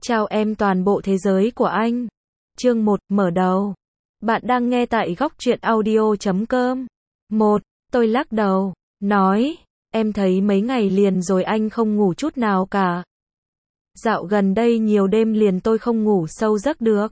Chào em toàn bộ thế giới của anh. Chương 1, mở đầu. Bạn đang nghe tại góc truyện audio.com. Tôi lắc đầu, nói, em thấy mấy ngày liền rồi anh không ngủ chút nào cả. Dạo gần đây nhiều đêm liền tôi không ngủ sâu giấc được.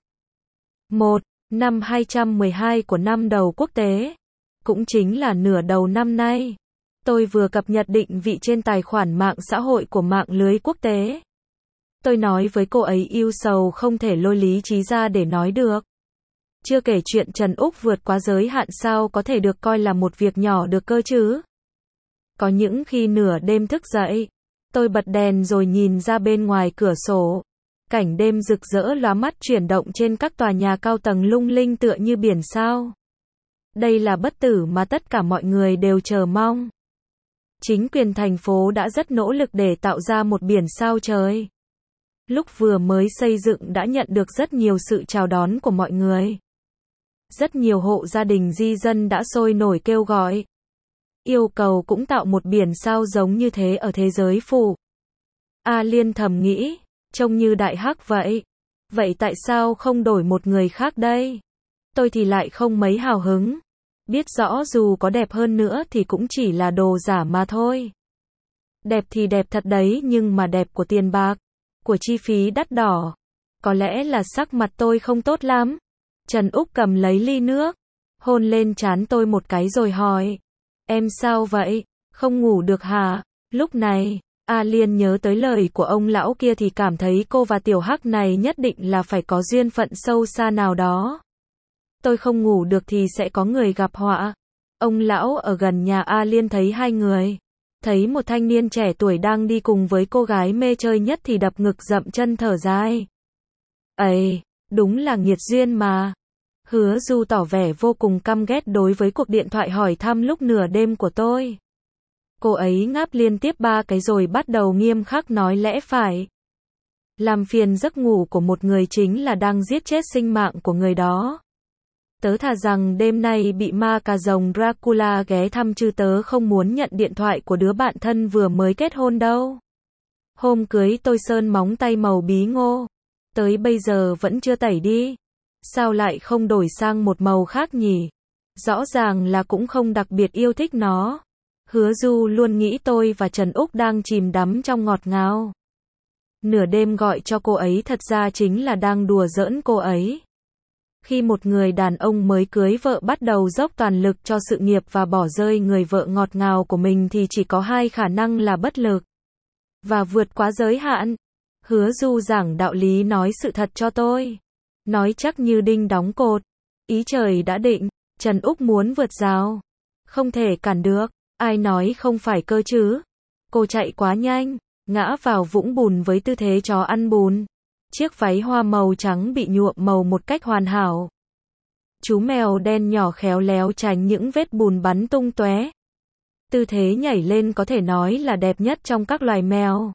Năm 212 của năm đầu quốc tế, cũng chính là nửa đầu năm nay, tôi vừa cập nhật định vị trên tài khoản mạng xã hội của mạng lưới quốc tế. Tôi nói với cô ấy yêu sầu không thể lôi lý trí ra để nói được. Chưa kể chuyện Trần Úc vượt quá giới hạn sao có thể được coi là một việc nhỏ được cơ chứ. Có những khi nửa đêm thức dậy, tôi bật đèn rồi nhìn ra bên ngoài cửa sổ. Cảnh đêm rực rỡ lóa mắt chuyển động trên các tòa nhà cao tầng lung linh tựa như biển sao. Đây là bất tử mà tất cả mọi người đều chờ mong. Chính quyền thành phố đã rất nỗ lực để tạo ra một biển sao trời. Lúc vừa mới xây dựng đã nhận được rất nhiều sự chào đón của mọi người. Rất nhiều hộ gia đình di dân đã sôi nổi kêu gọi. Yêu cầu cũng tạo một biển sao giống như thế ở thế giới phủ. A Liên thầm nghĩ, trông như đại hắc vậy. Vậy tại sao không đổi một người khác đây? Tôi thì lại không mấy hào hứng. Biết rõ dù có đẹp hơn nữa thì cũng chỉ là đồ giả mà thôi. Đẹp thì đẹp thật đấy nhưng mà đẹp của tiền bạc, của chi phí đắt đỏ. Có lẽ là sắc mặt tôi không tốt lắm. Trần Úc cầm lấy ly nước, hôn lên trán tôi một cái rồi hỏi. Em sao vậy? Không ngủ được hả? Lúc này, A Liên nhớ tới lời của ông lão kia thì cảm thấy cô và tiểu hắc này nhất định là phải có duyên phận sâu xa nào đó. Tôi không ngủ được thì sẽ có người gặp họa. Ông lão ở gần nhà A Liên thấy hai người. Thấy một thanh niên trẻ tuổi đang đi cùng với cô gái mê chơi nhất thì đập ngực dậm chân thở dài. Ây, đúng là nghiệt duyên mà. Hứa Du tỏ vẻ vô cùng căm ghét đối với cuộc điện thoại hỏi thăm lúc nửa đêm của tôi. Cô ấy ngáp liên tiếp 3 cái rồi bắt đầu nghiêm khắc nói lẽ phải. Làm phiền giấc ngủ của một người chính là đang giết chết sinh mạng của người đó. Tớ thà rằng đêm nay bị ma cà rồng Dracula ghé thăm chứ tớ không muốn nhận điện thoại của đứa bạn thân vừa mới kết hôn đâu. Hôm cưới tôi sơn móng tay màu bí ngô. Tới bây giờ vẫn chưa tẩy đi. Sao lại không đổi sang một màu khác nhỉ? Rõ ràng là cũng không đặc biệt yêu thích nó. Hứa Du luôn nghĩ tôi và Trần Úc đang chìm đắm trong ngọt ngào. Nửa đêm gọi cho cô ấy thật ra chính là đang đùa giỡn cô ấy. Khi một người đàn ông mới cưới vợ bắt đầu dốc toàn lực cho sự nghiệp và bỏ rơi người vợ ngọt ngào của mình thì chỉ có hai khả năng là bất lực và vượt quá giới hạn. Hứa Du giảng đạo lý nói sự thật cho tôi. Nói chắc như đinh đóng cột. Ý trời đã định, Trần Úc muốn vượt rào. Không thể cản được, ai nói không phải cơ chứ. Cô chạy quá nhanh, ngã vào vũng bùn với tư thế chó ăn bùn. Chiếc váy hoa màu trắng bị nhuộm màu một cách hoàn hảo. Chú mèo đen nhỏ khéo léo tránh những vết bùn bắn tung tóe. Tư thế nhảy lên có thể nói là đẹp nhất trong các loài mèo.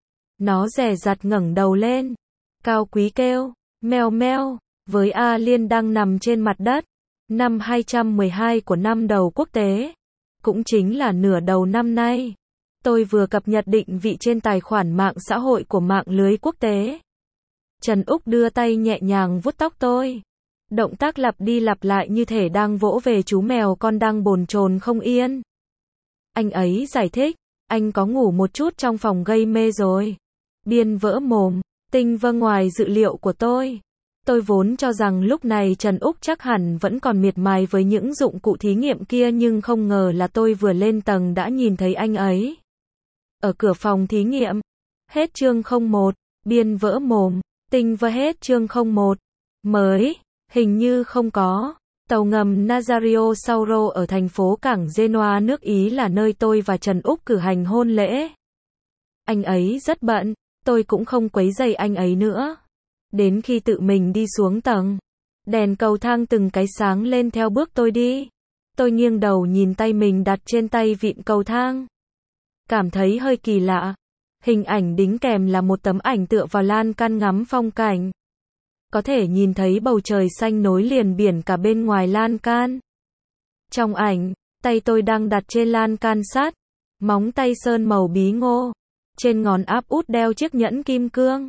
Nó dè dặt ngẩng đầu lên, cao quý kêu, mèo meo, với A Liên đang nằm trên mặt đất. Năm 212 của năm đầu quốc tế, cũng chính là nửa đầu năm nay. Tôi vừa cập nhật định vị trên tài khoản mạng xã hội của mạng lưới quốc tế. Trần Úc đưa tay nhẹ nhàng vuốt tóc tôi. Động tác lặp đi lặp lại như thể đang vỗ về chú mèo con đang bồn chồn không yên. Anh ấy giải thích, anh có ngủ một chút trong phòng gây mê rồi. Biên vỡ mồm, tinh vâng ngoài dự liệu của tôi. Tôi vốn cho rằng lúc này Trần Úc chắc hẳn vẫn còn miệt mài với những dụng cụ thí nghiệm kia nhưng không ngờ là tôi vừa lên tầng đã nhìn thấy anh ấy. Ở cửa phòng thí nghiệm. Hết chương 01, biên vỡ mồm, tinh vơ hết chương 01. Mới, hình như không có. Tàu ngầm Nazario Sauro ở thành phố cảng Genoa nước Ý là nơi tôi và Trần Úc cử hành hôn lễ. Anh ấy rất bận, tôi cũng không quấy rầy anh ấy nữa. Đến khi tự mình đi xuống tầng, đèn cầu thang từng cái sáng lên theo bước tôi đi. Tôi nghiêng đầu nhìn tay mình đặt trên tay vịn cầu thang. Cảm thấy hơi kỳ lạ. Hình ảnh đính kèm là một tấm ảnh tựa vào lan can ngắm phong cảnh. Có thể nhìn thấy bầu trời xanh nối liền biển cả bên ngoài lan can. Trong ảnh, tay tôi đang đặt trên lan can sắt, móng tay sơn màu bí ngô. Trên ngón áp út đeo chiếc nhẫn kim cương.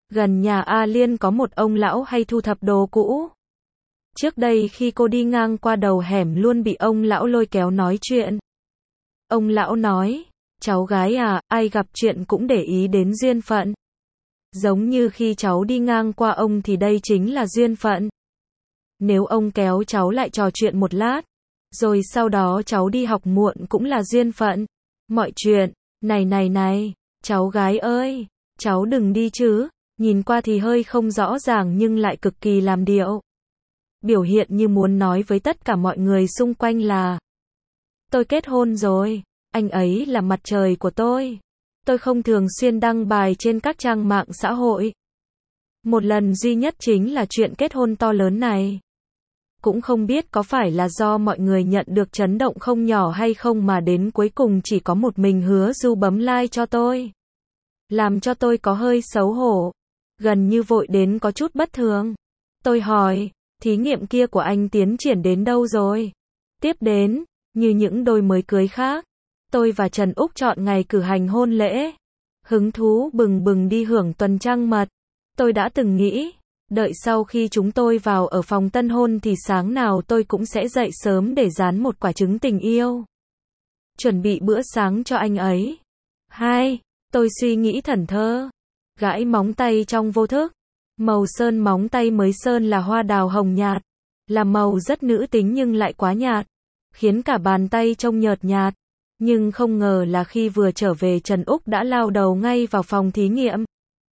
Gần nhà A Liên có một ông lão hay thu thập đồ cũ. Trước đây khi cô đi ngang qua đầu hẻm luôn bị ông lão lôi kéo nói chuyện. Ông lão nói, cháu gái à, ai gặp chuyện cũng để ý đến duyên phận. Giống như khi cháu đi ngang qua ông thì đây chính là duyên phận. Nếu ông kéo cháu lại trò chuyện một lát, rồi sau đó cháu đi học muộn cũng là duyên phận. Mọi chuyện, này, cháu gái ơi, cháu đừng đi chứ, nhìn qua thì hơi không rõ ràng nhưng lại cực kỳ làm điệu. Biểu hiện như muốn nói với tất cả mọi người xung quanh là tôi kết hôn rồi, anh ấy là mặt trời của tôi. Tôi không thường xuyên đăng bài trên các trang mạng xã hội. Một lần duy nhất chính là chuyện kết hôn to lớn này. Cũng không biết có phải là do mọi người nhận được chấn động không nhỏ hay không mà đến cuối cùng chỉ có một mình Hứa Du bấm like cho tôi. Làm cho tôi có hơi xấu hổ. Gần như vội đến có chút bất thường. Tôi hỏi, thí nghiệm kia của anh tiến triển đến đâu rồi? Tiếp đến, như những đôi mới cưới khác, tôi và Trần Úc chọn ngày cử hành hôn lễ. Hứng thú bừng bừng đi hưởng tuần trăng mật. Tôi đã từng nghĩ, đợi sau khi chúng tôi vào ở phòng tân hôn thì sáng nào tôi cũng sẽ dậy sớm để dán một quả trứng tình yêu. Chuẩn bị bữa sáng cho anh ấy. Tôi suy nghĩ thẫn thờ. Gãi móng tay trong vô thức. Màu sơn móng tay mới sơn là hoa đào hồng nhạt. Là màu rất nữ tính nhưng lại quá nhạt. Khiến cả bàn tay trông nhợt nhạt. Nhưng không ngờ là khi vừa trở về Trần Úc đã lao đầu ngay vào phòng thí nghiệm.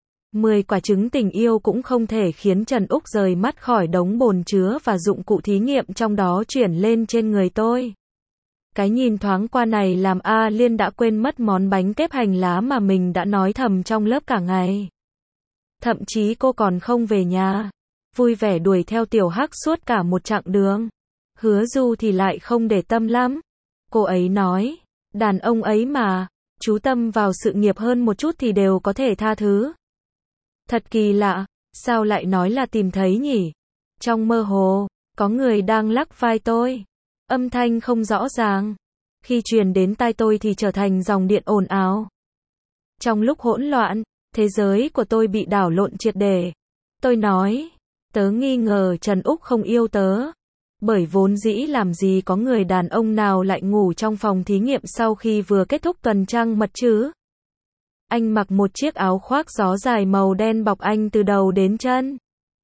10 quả trứng tình yêu cũng không thể khiến Trần Úc rời mắt khỏi đống bồn chứa và dụng cụ thí nghiệm trong đó chuyển lên trên người tôi. Cái nhìn thoáng qua này làm A Liên đã quên mất món bánh kếp hành lá mà mình đã nói thầm trong lớp cả ngày. Thậm chí cô còn không về nhà, vui vẻ đuổi theo Tiểu Hắc suốt cả một chặng đường. Hứa Du thì lại không để tâm lắm. Cô ấy nói, đàn ông ấy mà, chú tâm vào sự nghiệp hơn một chút thì đều có thể tha thứ. Thật kỳ lạ, sao lại nói là tìm thấy nhỉ? Trong mơ hồ, có người đang lắc vai tôi. Âm thanh không rõ ràng. Khi truyền đến tai tôi thì trở thành dòng điện ồn ào. Trong lúc hỗn loạn, thế giới của tôi bị đảo lộn triệt để. Tôi nói, tớ nghi ngờ Trần Úc không yêu tớ. Bởi vốn dĩ làm gì có người đàn ông nào lại ngủ trong phòng thí nghiệm sau khi vừa kết thúc tuần trăng mật chứ? Anh mặc một chiếc áo khoác gió dài màu đen bọc anh từ đầu đến chân.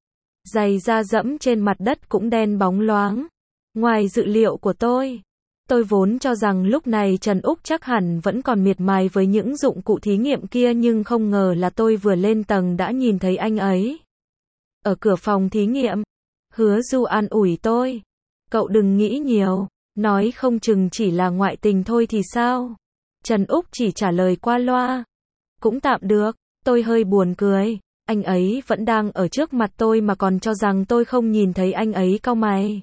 Giày da dẫm trên mặt đất cũng đen bóng loáng. Ngoài dự liệu của tôi vốn cho rằng lúc này Trần Úc chắc hẳn vẫn còn miệt mài với những dụng cụ thí nghiệm kia nhưng không ngờ là tôi vừa lên tầng đã nhìn thấy anh ấy. Ở cửa phòng thí nghiệm, Hứa Du an ủi tôi. Cậu đừng nghĩ nhiều, nói không chừng chỉ là ngoại tình thôi thì sao? Trần Úc chỉ trả lời qua loa. Cũng tạm được, tôi hơi buồn cười. Anh ấy vẫn đang ở trước mặt tôi mà còn cho rằng tôi không nhìn thấy anh ấy cau mày.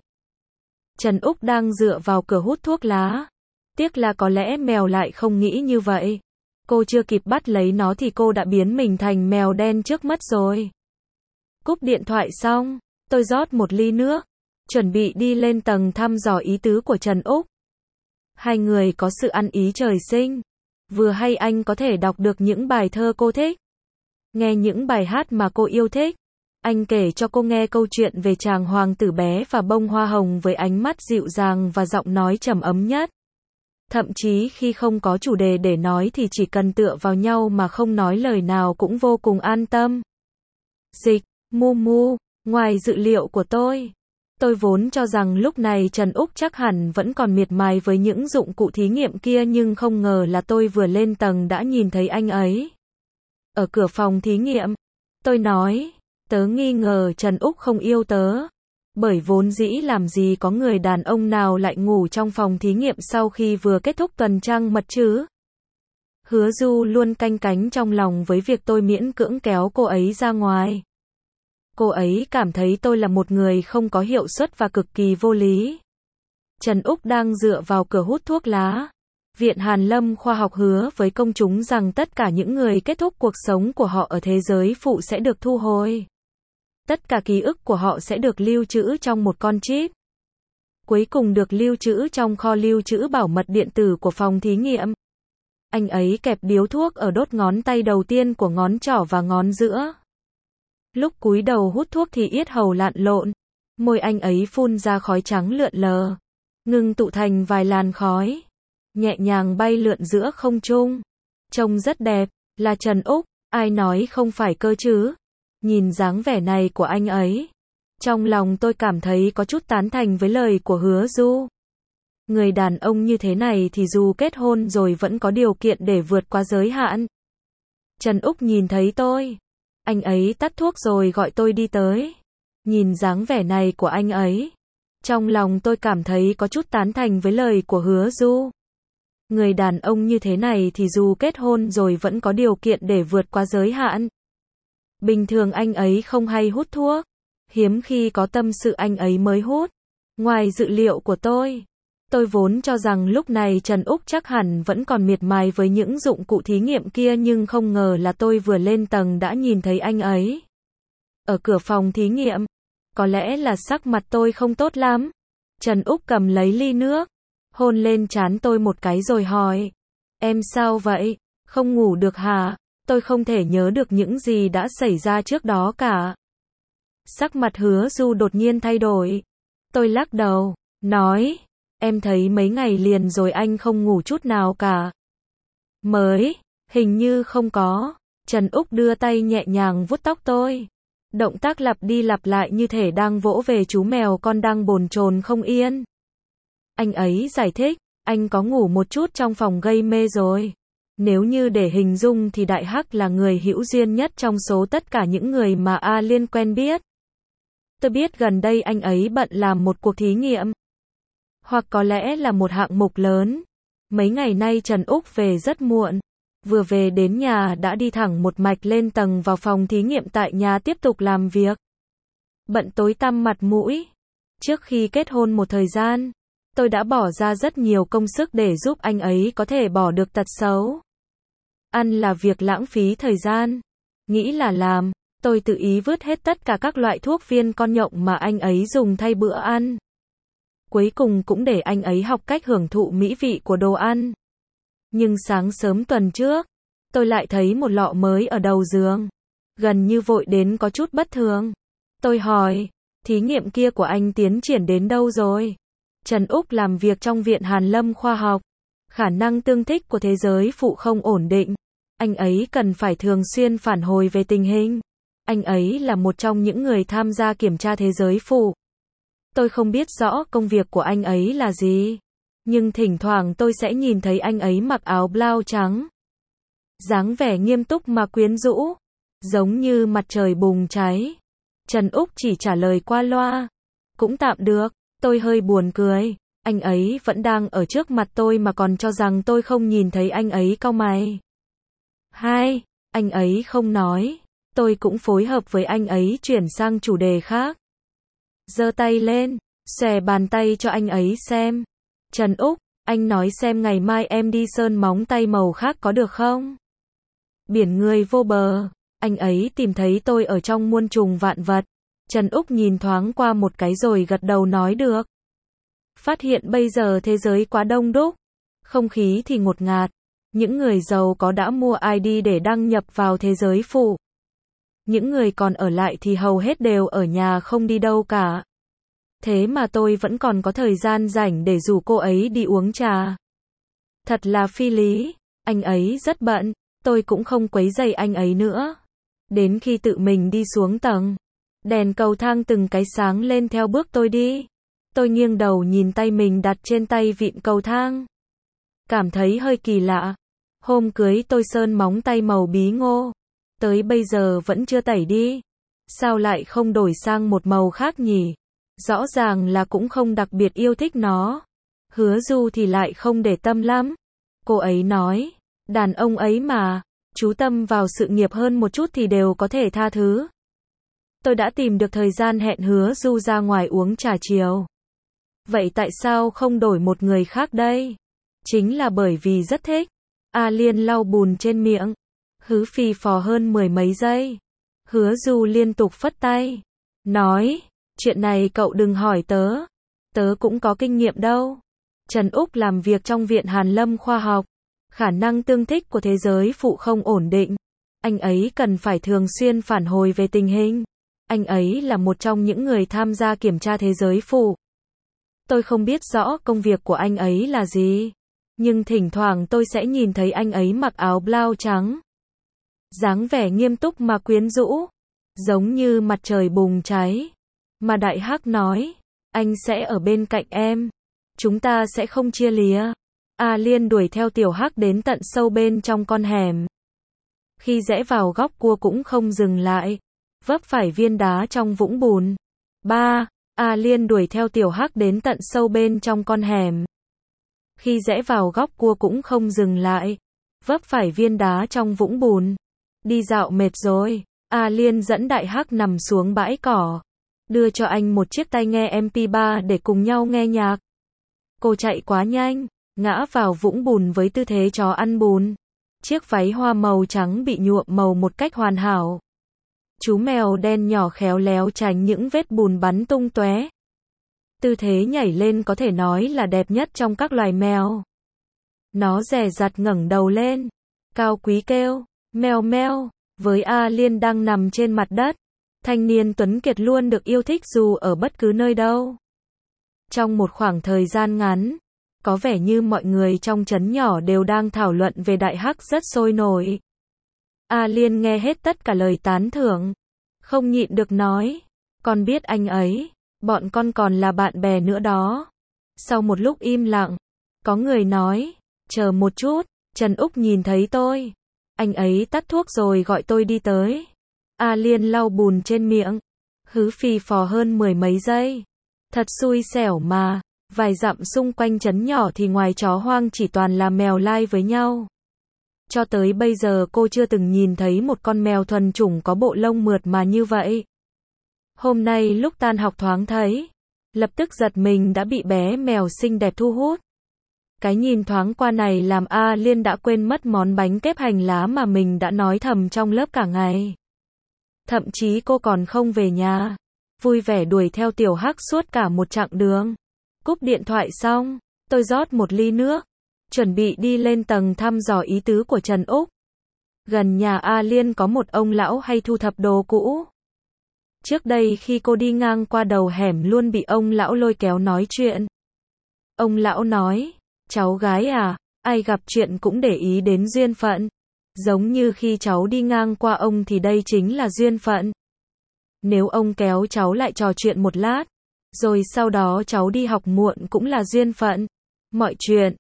Trần Úc đang dựa vào cửa hút thuốc lá. Tiếc là có lẽ mèo lại không nghĩ như vậy. Cô chưa kịp bắt lấy nó thì cô đã biến mình thành mèo đen trước mắt rồi. Cúp điện thoại xong, tôi rót một ly nước, chuẩn bị đi lên tầng thăm dò ý tứ của Trần Úc. Hai người có sự ăn ý trời sinh. Vừa hay anh có thể đọc được những bài thơ cô thích, nghe những bài hát mà cô yêu thích. Anh kể cho cô nghe câu chuyện về chàng hoàng tử bé và bông hoa hồng với ánh mắt dịu dàng và giọng nói trầm ấm nhất. Thậm chí khi không có chủ đề để nói thì chỉ cần tựa vào nhau mà không nói lời nào cũng vô cùng an tâm. Dịch, Mu, ngoài dự liệu của tôi vốn cho rằng lúc này Trần Úc chắc hẳn vẫn còn miệt mài với những dụng cụ thí nghiệm kia nhưng không ngờ là tôi vừa lên tầng đã nhìn thấy anh ấy. Ở cửa phòng thí nghiệm, tôi nói, tớ nghi ngờ Trần Úc không yêu tớ. Bởi vốn dĩ làm gì có người đàn ông nào lại ngủ trong phòng thí nghiệm sau khi vừa kết thúc tuần trăng mật chứ? Hứa Du luôn canh cánh trong lòng với việc tôi miễn cưỡng kéo cô ấy ra ngoài. Cô ấy cảm thấy tôi là một người không có hiệu suất và cực kỳ vô lý. Trần Úc đang dựa vào cửa hút thuốc lá. Viện Hàn Lâm khoa học hứa với công chúng rằng tất cả những người kết thúc cuộc sống của họ ở thế giới phụ sẽ được thu hồi. Tất cả ký ức của họ sẽ được lưu trữ trong một con chip. Cuối cùng được lưu trữ trong kho lưu trữ bảo mật điện tử của phòng thí nghiệm. Anh ấy kẹp điếu thuốc ở đốt ngón tay đầu tiên của ngón trỏ và ngón giữa. Lúc cúi đầu hút thuốc thì yết hầu lặn lộn, môi anh ấy phun ra khói trắng lượn lờ, ngưng tụ thành vài làn khói, nhẹ nhàng bay lượn giữa không trung. Trông rất đẹp, là Trần Úc, ai nói không phải cơ chứ? Nhìn dáng vẻ này của anh ấy, trong lòng tôi cảm thấy có chút tán thành với lời của Hứa Du. Người đàn ông như thế này thì dù kết hôn rồi vẫn có điều kiện để vượt qua giới hạn. Trần Úc nhìn thấy tôi, anh ấy tắt thuốc rồi gọi tôi đi tới. Nhìn dáng vẻ này của anh ấy, trong lòng tôi cảm thấy có chút tán thành với lời của Hứa Du. Người đàn ông như thế này thì dù kết hôn rồi vẫn có điều kiện để vượt qua giới hạn. Bình thường anh ấy không hay hút thuốc, hiếm khi có tâm sự anh ấy mới hút. Ngoài dự liệu của tôi vốn cho rằng lúc này Trần Úc chắc hẳn vẫn còn miệt mài với những dụng cụ thí nghiệm kia, nhưng không ngờ là tôi vừa lên tầng đã nhìn thấy anh ấy. Ở cửa phòng thí nghiệm, có lẽ là sắc mặt tôi không tốt lắm. Trần Úc cầm lấy ly nước, hôn lên trán tôi một cái rồi hỏi, em sao vậy, không ngủ được hả? Tôi không thể nhớ được những gì đã xảy ra trước đó cả. Sắc mặt Hứa Du đột nhiên thay đổi. Tôi lắc đầu, nói, em thấy mấy ngày liền rồi anh không ngủ chút nào cả. Hình như không có. Trần Úc đưa tay nhẹ nhàng vuốt tóc tôi. Động tác lặp đi lặp lại như thể đang vỗ về chú mèo con đang bồn chồn không yên. Anh ấy giải thích, anh có ngủ một chút trong phòng gây mê rồi. Nếu như để hình dung thì Đại Hắc là người hữu duyên nhất trong số tất cả những người mà A Liên quen biết. Tôi biết gần đây anh ấy bận làm một cuộc thí nghiệm, hoặc có lẽ là một hạng mục lớn. Mấy ngày nay Trần Úc về rất muộn. Vừa về đến nhà đã đi thẳng một mạch lên tầng vào phòng thí nghiệm tại nhà tiếp tục làm việc. Bận tối tăm mặt mũi. Trước khi kết hôn một thời gian, tôi đã bỏ ra rất nhiều công sức để giúp anh ấy có thể bỏ được tật xấu. Ăn là việc lãng phí thời gian. Nghĩ là làm, tôi tự ý vứt hết tất cả các loại thuốc viên con nhộng mà anh ấy dùng thay bữa ăn. Cuối cùng cũng để anh ấy học cách hưởng thụ mỹ vị của đồ ăn. Nhưng sáng sớm tuần trước, tôi lại thấy một lọ mới ở đầu giường. Gần như vội đến có chút bất thường. Tôi hỏi, thí nghiệm kia của anh tiến triển đến đâu rồi? Trần Úc làm việc trong Viện Hàn Lâm Khoa học. Khả năng tương thích của thế giới phụ không ổn định. Anh ấy cần phải thường xuyên phản hồi về tình hình. Anh ấy là một trong những người tham gia kiểm tra thế giới phụ. Tôi không biết rõ công việc của anh ấy là gì, nhưng thỉnh thoảng tôi sẽ nhìn thấy anh ấy mặc áo blau trắng. Dáng vẻ nghiêm túc mà quyến rũ, giống như mặt trời bùng cháy. Trần Úc chỉ trả lời qua loa. Cũng tạm được, tôi hơi buồn cười. Anh ấy vẫn đang ở trước mặt tôi mà còn cho rằng tôi không nhìn thấy anh ấy cau mày. Anh ấy không nói. Tôi cũng phối hợp với anh ấy chuyển sang chủ đề khác. Giơ tay lên, xòe bàn tay cho anh ấy xem. Trần Úc, anh nói xem ngày mai em đi sơn móng tay màu khác có được không? Biển người vô bờ. Anh ấy tìm thấy tôi ở trong muôn trùng vạn vật. Trần Úc nhìn thoáng qua một cái rồi gật đầu nói được. Phát hiện bây giờ thế giới quá đông đúc, không khí thì ngột ngạt. Những người giàu có đã mua ID để đăng nhập vào thế giới phụ. Những người còn ở lại thì hầu hết đều ở nhà không đi đâu cả. Thế mà tôi vẫn còn có thời gian rảnh để rủ cô ấy đi uống trà. Thật là phi lý, anh ấy rất bận, tôi cũng không quấy rầy anh ấy nữa. Đến khi tự mình đi xuống tầng, đèn cầu thang từng cái sáng lên theo bước tôi đi. Tôi nghiêng đầu nhìn tay mình đặt trên tay vịn cầu thang. Cảm thấy hơi kỳ lạ. Hôm cưới tôi sơn móng tay màu bí ngô. Tới bây giờ vẫn chưa tẩy đi. Sao lại không đổi sang một màu khác nhỉ? Rõ ràng là cũng không đặc biệt yêu thích nó. Hứa Du thì lại không để tâm lắm. Cô ấy nói, đàn ông ấy mà, chú tâm vào sự nghiệp hơn một chút thì đều có thể tha thứ. Tôi đã tìm được thời gian hẹn Hứa Du ra ngoài uống trà chiều. Vậy tại sao không đổi một người khác đây? Chính là bởi vì rất thích. A Liên lau bùn trên miệng. Hứ phì phò hơn 10 mấy giây. Hứa Du liên tục phất tay. Nói, chuyện này cậu đừng hỏi tớ. Tớ cũng có kinh nghiệm đâu. Trần Úc làm việc trong Viện Hàn Lâm Khoa học. Khả năng tương thích của thế giới phụ không ổn định. Anh ấy cần phải thường xuyên phản hồi về tình hình. Anh ấy là một trong những người tham gia kiểm tra thế giới phụ. Tôi không biết rõ công việc của anh ấy là gì, nhưng thỉnh thoảng tôi sẽ nhìn thấy anh ấy mặc áo blau trắng. Dáng vẻ nghiêm túc mà quyến rũ, giống như mặt trời bùng cháy. Mà Đại Hắc nói, anh sẽ ở bên cạnh em. Chúng ta sẽ không chia lìa. A Liên đuổi theo Tiểu Hắc đến tận sâu bên trong con hẻm. Khi rẽ vào góc cua cũng không dừng lại, vấp phải viên đá trong vũng bùn. 3. A Liên đuổi theo Tiểu Hắc đến tận sâu bên trong con hẻm. Khi rẽ vào góc cua cũng không dừng lại, vấp phải viên đá trong vũng bùn. Đi dạo mệt rồi, A Liên dẫn Đại Hắc nằm xuống bãi cỏ, đưa cho anh một chiếc tai nghe MP3 để cùng nhau nghe nhạc. Cô chạy quá nhanh, ngã vào vũng bùn với tư thế chó ăn bùn. Chiếc váy hoa màu trắng bị nhuộm màu một cách hoàn hảo. Chú mèo đen nhỏ khéo léo tránh những vết bùn bắn tung tóe. Tư thế nhảy lên có thể nói là đẹp nhất trong các loài mèo. Nó dè dặt ngẩng đầu lên, cao quý kêu, mèo mèo, với A Liên đang nằm trên mặt đất. Thanh niên tuấn kiệt luôn được yêu thích dù ở bất cứ nơi đâu. Trong một khoảng thời gian ngắn, có vẻ như mọi người trong trấn nhỏ đều đang thảo luận về Đại Hắc rất sôi nổi. A Liên nghe hết tất cả lời tán thưởng, không nhịn được nói, con biết anh ấy, bọn con còn là bạn bè nữa đó. Sau một lúc im lặng, có người nói, chờ một chút, Trần Úc nhìn thấy tôi. Anh ấy tắt thuốc rồi gọi tôi đi tới. A Liên lau bùn trên miệng, hứ phì phò hơn 10 mấy giây. Thật xui xẻo mà, vài dặm xung quanh trấn nhỏ thì ngoài chó hoang chỉ toàn là mèo lai với nhau. Cho tới bây giờ cô chưa từng nhìn thấy một con mèo thuần chủng có bộ lông mượt mà như vậy. Hôm nay lúc tan học thoáng thấy, lập tức giật mình đã bị bé mèo xinh đẹp thu hút. Cái nhìn thoáng qua này làm A Liên đã quên mất món bánh kếp hành lá mà mình đã nói thầm trong lớp cả ngày. Thậm chí cô còn không về nhà, vui vẻ đuổi theo Tiểu Hắc suốt cả một chặng đường. Cúp điện thoại xong, tôi rót một ly nước, chuẩn bị đi lên tầng thăm dò ý tứ của Trần Úc. Gần nhà A Liên có một ông lão hay thu thập đồ cũ. Trước đây khi cô đi ngang qua đầu hẻm luôn bị ông lão lôi kéo nói chuyện. Ông lão nói, cháu gái à, ai gặp chuyện cũng để ý đến duyên phận. Giống như khi cháu đi ngang qua ông thì đây chính là duyên phận. Nếu ông kéo cháu lại trò chuyện một lát, rồi sau đó cháu đi học muộn cũng là duyên phận. Mọi chuyện,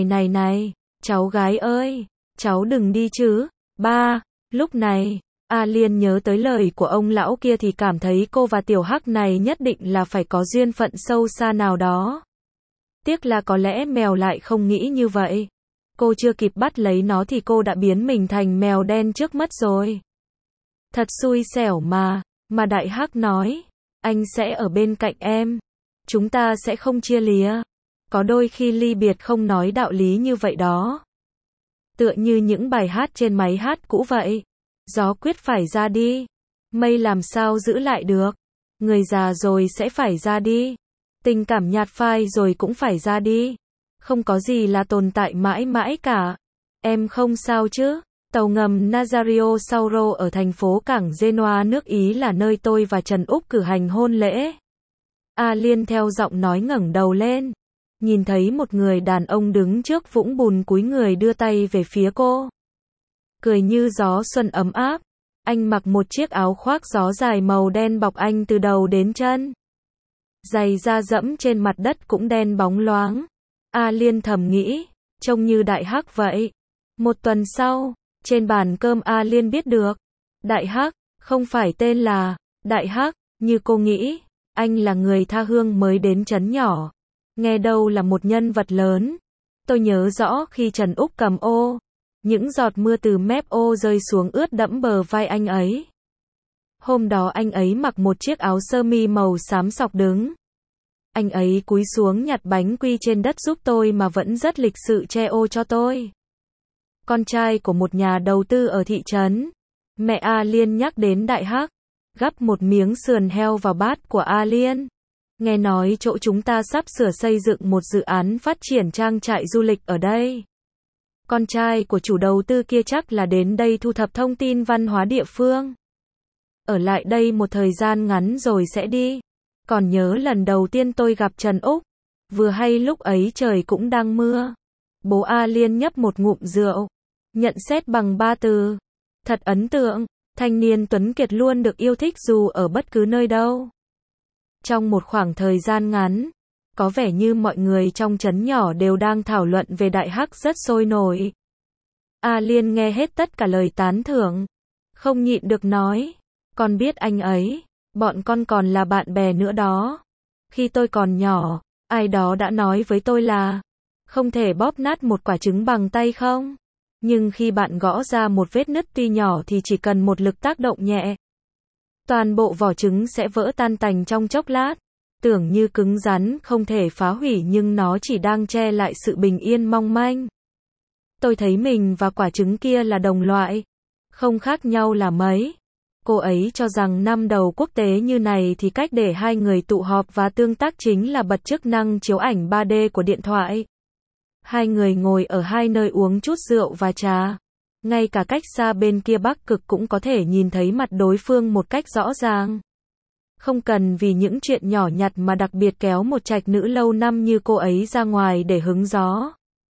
này, cháu gái ơi, cháu đừng đi chứ. 3. Lúc này, A Liên nhớ tới lời của ông lão kia thì cảm thấy cô và Tiểu Hắc này nhất định là phải có duyên phận sâu xa nào đó. Tiếc là có lẽ mèo lại không nghĩ như vậy. Cô chưa kịp bắt lấy nó thì cô đã biến mình thành mèo đen trước mắt rồi. Thật xui xẻo mà Đại Hắc nói, anh sẽ ở bên cạnh em. Chúng ta sẽ không chia lìa. Có đôi khi ly biệt không nói đạo lý như vậy đó. Tựa như những bài hát trên máy hát cũ vậy. Gió quyết phải ra đi. Mây làm sao giữ lại được. Người già rồi sẽ phải ra đi. Tình cảm nhạt phai rồi cũng phải ra đi. Không có gì là tồn tại mãi mãi cả. Em không sao chứ? Tàu ngầm Nazario Sauro ở thành phố cảng Genoa nước Ý là nơi tôi và Trần Úc cử hành hôn lễ. A Liên theo giọng nói ngẩng đầu lên. Nhìn thấy một người đàn ông đứng trước vũng bùn cúi người đưa tay về phía cô. Cười như gió xuân ấm áp. Anh mặc một chiếc áo khoác gió dài màu đen bọc anh từ đầu đến chân. Giày da dẫm trên mặt đất cũng đen bóng loáng. A Liên thầm nghĩ, trông như Đại Hắc vậy. Một tuần sau, trên bàn cơm A Liên biết được, Đại Hắc, không phải tên là Đại Hắc, như cô nghĩ, anh là người tha hương mới đến trấn nhỏ. Nghe đâu là một nhân vật lớn. Tôi nhớ rõ khi Trần Úc cầm ô, những giọt mưa từ mép ô rơi xuống ướt đẫm bờ vai anh ấy. Hôm đó anh ấy mặc một chiếc áo sơ mi màu xám xọc đứng. Anh ấy cúi xuống nhặt bánh quy trên đất giúp tôi mà vẫn rất lịch sự che ô cho tôi. Con trai của một nhà đầu tư ở thị trấn. Mẹ A Liên nhắc đến Đại Hắc, gắp một miếng sườn heo vào bát của A Liên. Nghe nói chỗ chúng ta sắp sửa xây dựng một dự án phát triển trang trại du lịch ở đây. Con trai của chủ đầu tư kia chắc là đến đây thu thập thông tin văn hóa địa phương. Ở lại đây một thời gian ngắn rồi sẽ đi. Còn nhớ lần đầu tiên tôi gặp Trần Úc. Vừa hay lúc ấy trời cũng đang mưa. Bố A Liên nhấp một ngụm rượu. Nhận xét bằng 3 từ. Thật ấn tượng. Thanh niên tuấn kiệt luôn được yêu thích dù ở bất cứ nơi đâu. Trong một khoảng thời gian ngắn, có vẻ như mọi người trong trấn nhỏ đều đang thảo luận về Đại Hắc rất sôi nổi. A Liên nghe hết tất cả lời tán thưởng. Không nhịn được nói. Con biết anh ấy. Bọn con còn là bạn bè nữa đó. Khi tôi còn nhỏ, ai đó đã nói với tôi là không thể bóp nát một quả trứng bằng tay không? Nhưng khi bạn gõ ra một vết nứt tuy nhỏ thì chỉ cần một lực tác động nhẹ. Toàn bộ vỏ trứng sẽ vỡ tan tành trong chốc lát. Tưởng như cứng rắn không thể phá hủy nhưng nó chỉ đang che lại sự bình yên mong manh. Tôi thấy mình và quả trứng kia là đồng loại. Không khác nhau là mấy. Cô ấy cho rằng năm đầu quốc tế như này thì cách để hai người tụ họp và tương tác chính là bật chức năng chiếu ảnh 3D của điện thoại. Hai người ngồi ở hai nơi uống chút rượu và trà. Ngay cả cách xa bên kia Bắc Cực cũng có thể nhìn thấy mặt đối phương một cách rõ ràng. Không cần vì những chuyện nhỏ nhặt mà đặc biệt kéo một trạch nữ lâu năm như cô ấy ra ngoài để hứng gió.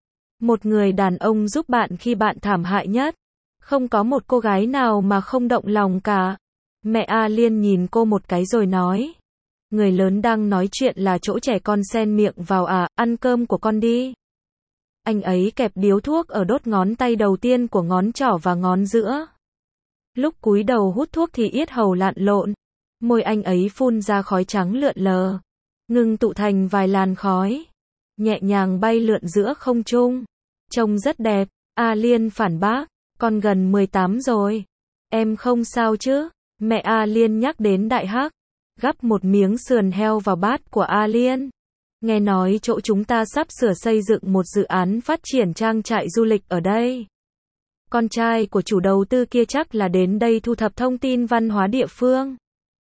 Một người đàn ông giúp bạn khi bạn thảm hại nhất. Không có một cô gái nào mà không động lòng cả. Mẹ A Liên nhìn cô một cái rồi nói. Người lớn đang nói chuyện là chỗ trẻ con xen miệng vào à, ăn cơm của con đi. Anh ấy kẹp điếu thuốc ở đốt ngón tay đầu tiên của ngón trỏ và ngón giữa. Lúc cúi đầu hút thuốc thì yết hầu lặn lộn. Môi anh ấy phun ra khói trắng lượn lờ. Ngừng tụ thành vài làn khói. Nhẹ nhàng bay lượn giữa không trung. Trông rất đẹp. A Liên phản bác. Con gần 18 rồi. Em không sao chứ? Mẹ A Liên nhắc đến Đại Hắc. Gắp một miếng sườn heo vào bát của A Liên. Nghe nói chỗ chúng ta sắp sửa xây dựng một dự án phát triển trang trại du lịch ở đây. Con trai của chủ đầu tư kia chắc là đến đây thu thập thông tin văn hóa địa phương.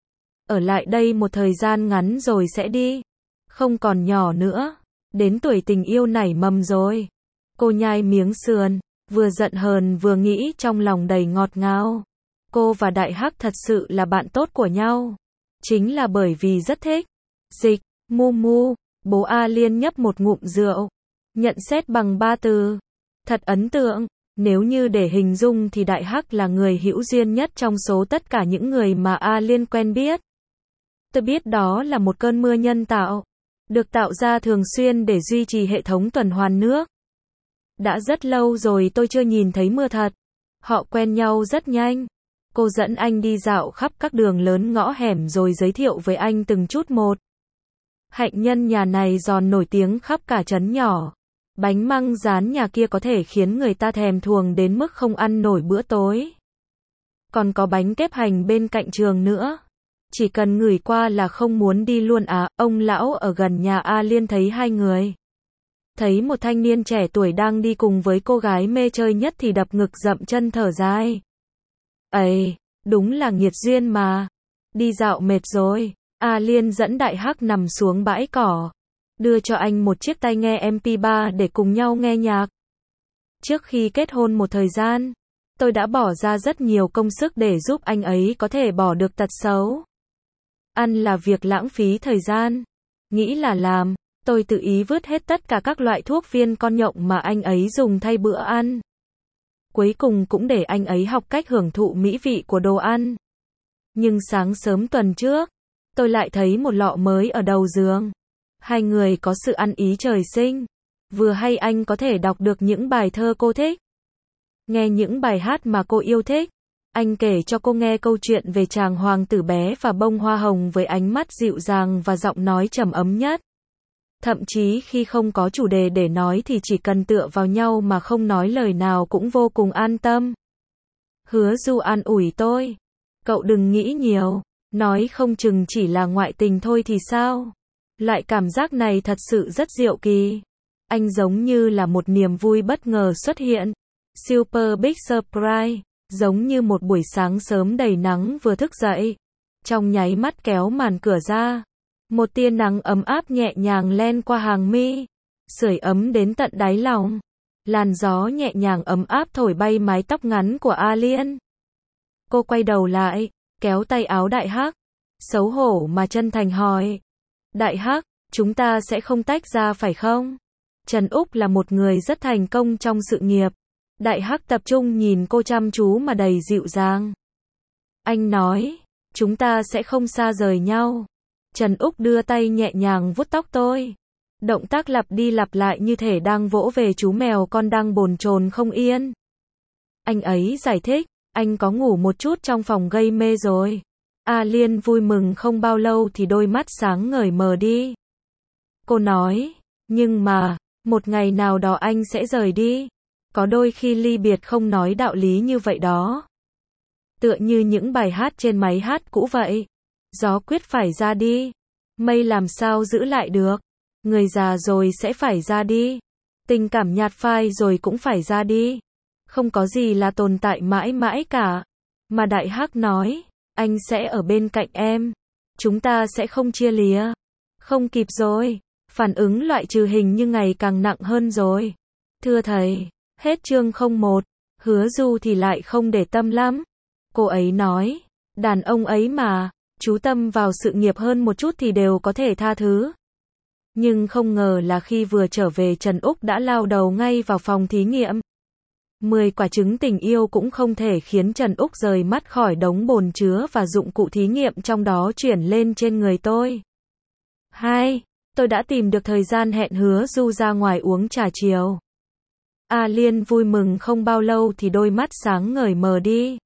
Ở lại đây một thời gian ngắn rồi sẽ đi. Không còn nhỏ nữa. Đến tuổi tình yêu nảy mầm rồi. Cô nhai miếng sườn. Vừa giận hờn vừa nghĩ trong lòng đầy ngọt ngào. Cô và Đại Hắc thật sự là bạn tốt của nhau. Chính là bởi vì rất thích. Dịch, mu mu. Bố A Liên nhấp một ngụm rượu. Nhận xét bằng 3 từ. Thật ấn tượng. Nếu như để hình dung thì Đại Hắc là người hữu duyên nhất trong số tất cả những người mà A Liên quen biết. Tôi biết đó là một cơn mưa nhân tạo. Được tạo ra thường xuyên để duy trì hệ thống tuần hoàn nước. Đã rất lâu rồi tôi chưa nhìn thấy mưa thật. Họ quen nhau rất nhanh. Cô dẫn anh đi dạo khắp các đường lớn ngõ hẻm rồi giới thiệu với anh từng chút một. Hạnh nhân nhà này giòn nổi tiếng khắp cả trấn nhỏ. Bánh măng rán nhà kia có thể khiến người ta thèm thuồng đến mức không ăn nổi bữa tối. Còn có bánh kếp hành bên cạnh trường nữa. Chỉ cần ngửi qua là không muốn đi luôn à. Ông lão ở gần nhà A Liên thấy hai người. Thấy một thanh niên trẻ tuổi đang đi cùng với cô gái mê chơi nhất thì đập ngực dậm chân thở dài. Ây, đúng là nghiệt duyên mà. Đi dạo mệt rồi. A Liên dẫn Đại Hắc nằm xuống bãi cỏ. Đưa cho anh một chiếc tai nghe MP3 để cùng nhau nghe nhạc. Trước khi kết hôn một thời gian, tôi đã bỏ ra rất nhiều công sức để giúp anh ấy có thể bỏ được tật xấu. Ăn là việc lãng phí thời gian. Nghĩ là làm. Tôi tự ý vứt hết tất cả các loại thuốc viên con nhộng mà anh ấy dùng thay bữa ăn. Cuối cùng cũng để anh ấy học cách hưởng thụ mỹ vị của đồ ăn. Nhưng sáng sớm tuần trước, tôi lại thấy một lọ mới ở đầu giường. Hai người có sự ăn ý trời sinh. Vừa hay anh có thể đọc được những bài thơ cô thích. Nghe những bài hát mà cô yêu thích. Anh kể cho cô nghe câu chuyện về chàng hoàng tử bé và bông hoa hồng với ánh mắt dịu dàng và giọng nói trầm ấm nhất. Thậm chí khi không có chủ đề để nói thì chỉ cần tựa vào nhau mà không nói lời nào cũng vô cùng an tâm. Hứa Du an ủi tôi. Cậu đừng nghĩ nhiều. Nói không chừng chỉ là ngoại tình thôi thì sao? Loại cảm giác này thật sự rất diệu kỳ. Anh giống như là một niềm vui bất ngờ xuất hiện. Super big surprise. Giống như một buổi sáng sớm đầy nắng vừa thức dậy. Trong nháy mắt kéo màn cửa ra. Một tia nắng ấm áp nhẹ nhàng len qua hàng mi. Sưởi ấm đến tận đáy lòng. Làn gió nhẹ nhàng ấm áp thổi bay mái tóc ngắn của A Liên. Cô quay đầu lại, kéo tay áo Đại Hắc, xấu hổ mà chân thành hỏi. Đại Hắc, chúng ta sẽ không tách ra phải không? Trần Úc là một người rất thành công trong sự nghiệp. Đại Hắc tập trung nhìn cô chăm chú mà đầy dịu dàng. Anh nói, chúng ta sẽ không xa rời nhau. Trần Úc đưa tay nhẹ nhàng vuốt tóc tôi. Động tác lặp đi lặp lại như thể đang vỗ về chú mèo con đang bồn chồn không yên. Anh ấy giải thích, anh có ngủ một chút trong phòng gây mê rồi. A Liên vui mừng không bao lâu thì đôi mắt sáng ngời mờ đi. Cô nói, nhưng mà, một ngày nào đó anh sẽ rời đi. Có đôi khi ly biệt không nói đạo lý như vậy đó. Tựa như những bài hát trên máy hát cũ vậy. Gió quyết phải ra đi. Mây làm sao giữ lại được. Người già rồi sẽ phải ra đi. Tình cảm nhạt phai rồi cũng phải ra đi. Không có gì là tồn tại mãi mãi cả. Mà Đại Hắc nói, anh sẽ ở bên cạnh em. Chúng ta sẽ không chia lìa. Không kịp rồi. Phản ứng loại trừ hình như ngày càng nặng hơn rồi. Thưa thầy, hết chương 01. Hứa Du thì lại không để tâm lắm. Cô ấy nói, đàn ông ấy mà, chú tâm vào sự nghiệp hơn một chút thì đều có thể tha thứ. Nhưng không ngờ là khi vừa trở về Trần Úc đã lao đầu ngay vào phòng thí nghiệm. 10 quả trứng tình yêu cũng không thể khiến Trần Úc rời mắt khỏi đống bồn chứa và dụng cụ thí nghiệm trong đó chuyển lên trên người tôi. 2. Tôi đã tìm được thời gian hẹn Hứa Du ra ngoài uống trà chiều. A Liên vui mừng không bao lâu thì đôi mắt sáng ngời mờ đi.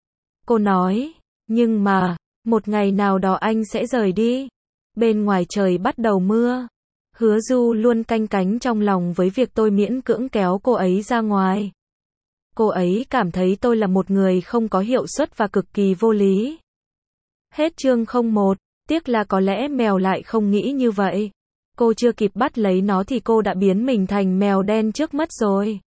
Cô nói, nhưng mà, một ngày nào đó anh sẽ rời đi. Bên ngoài trời bắt đầu mưa. Hứa Du luôn canh cánh trong lòng với việc tôi miễn cưỡng kéo cô ấy ra ngoài. Cô ấy cảm thấy tôi là một người không có hiệu suất và cực kỳ vô lý. Hết chương 01, tiếc là có lẽ mèo lại không nghĩ như vậy. Cô chưa kịp bắt lấy nó thì cô đã biến mình thành mèo đen trước mắt rồi.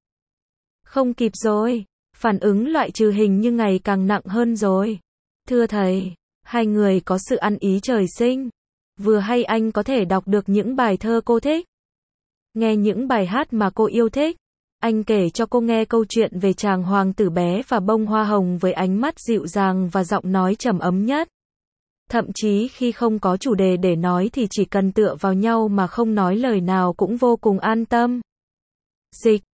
Không kịp rồi. Phản ứng loại trừ hình như ngày càng nặng hơn rồi. Thưa thầy, hai người có sự ăn ý trời sinh. Vừa hay anh có thể đọc được những bài thơ cô thích. Nghe những bài hát mà cô yêu thích. Anh kể cho cô nghe câu chuyện về chàng hoàng tử bé và bông hoa hồng với ánh mắt dịu dàng và giọng nói trầm ấm nhất. Thậm chí khi không có chủ đề để nói thì chỉ cần tựa vào nhau mà không nói lời nào cũng vô cùng an tâm. Dịch,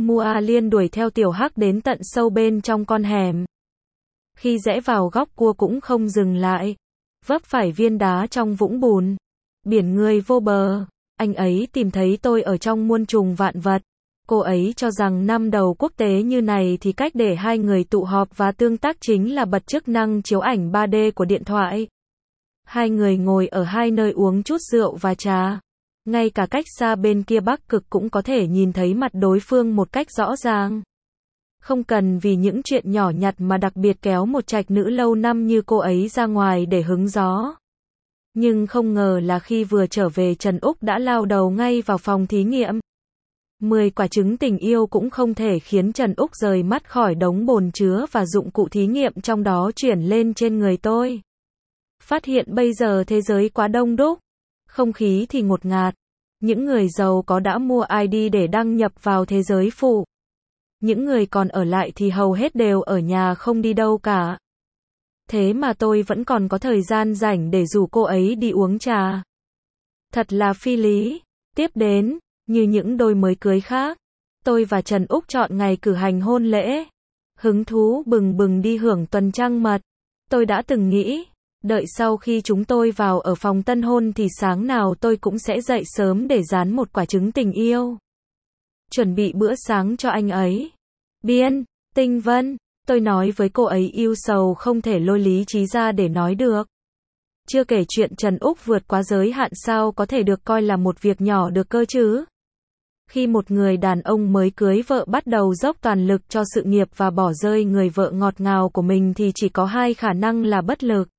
A Liên đuổi theo Tiểu Hắc đến tận sâu bên trong con hẻm. Khi rẽ vào góc cua cũng không dừng lại. Vấp phải viên đá trong vũng bùn. Biển người vô bờ. Anh ấy tìm thấy tôi ở trong muôn trùng vạn vật. Cô ấy cho rằng năm đầu quốc tế như này thì cách để hai người tụ họp và tương tác chính là bật chức năng chiếu ảnh 3D của điện thoại. Hai người ngồi ở hai nơi uống chút rượu và trà. Ngay cả cách xa bên kia Bắc Cực cũng có thể nhìn thấy mặt đối phương một cách rõ ràng. Không cần vì những chuyện nhỏ nhặt mà đặc biệt kéo một trạch nữ lâu năm như cô ấy ra ngoài để hứng gió. Nhưng không ngờ là khi vừa trở về Trần Úc đã lao đầu ngay vào phòng thí nghiệm. 10 quả trứng tình yêu cũng không thể khiến Trần Úc rời mắt khỏi đống bồn chứa và dụng cụ thí nghiệm trong đó chuyển lên trên người tôi. Phát hiện bây giờ thế giới quá đông đúc. Không khí thì ngột ngạt. Những người giàu có đã mua ID để đăng nhập vào thế giới phụ. Những người còn ở lại thì hầu hết đều ở nhà không đi đâu cả. Thế mà tôi vẫn còn có thời gian rảnh để rủ cô ấy đi uống trà. Thật là phi lý. Tiếp đến, như những đôi mới cưới khác, tôi và Trần Úc chọn ngày cử hành hôn lễ. Hứng thú bừng bừng đi hưởng tuần trăng mật. Tôi đã từng nghĩ, đợi sau khi chúng tôi vào ở phòng tân hôn thì sáng nào tôi cũng sẽ dậy sớm để rán một quả trứng tình yêu. Chuẩn bị bữa sáng cho anh ấy. Biên, Tinh Vân, tôi nói với cô ấy yêu sầu không thể lôi lý trí ra để nói được. Chưa kể chuyện Trần Úc vượt quá giới hạn sao có thể được coi là một việc nhỏ được cơ chứ. Khi một người đàn ông mới cưới vợ bắt đầu dốc toàn lực cho sự nghiệp và bỏ rơi người vợ ngọt ngào của mình thì chỉ có hai khả năng là bất lực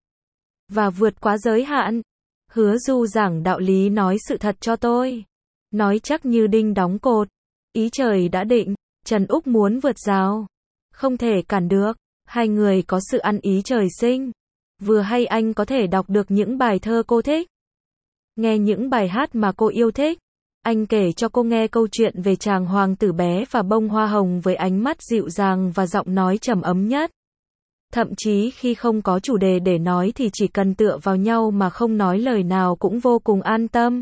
và vượt quá giới hạn. Hứa Du giảng đạo lý nói sự thật cho tôi. Nói chắc như đinh đóng cột. Ý trời đã định, Trần Úc muốn vượt rào. Không thể cản được, hai người có sự ăn ý trời sinh. Vừa hay anh có thể đọc được những bài thơ cô thích. Nghe những bài hát mà cô yêu thích. Anh kể cho cô nghe câu chuyện về chàng hoàng tử bé và bông hoa hồng với ánh mắt dịu dàng và giọng nói trầm ấm nhất. Thậm chí khi không có chủ đề để nói thì chỉ cần tựa vào nhau mà không nói lời nào cũng vô cùng an tâm.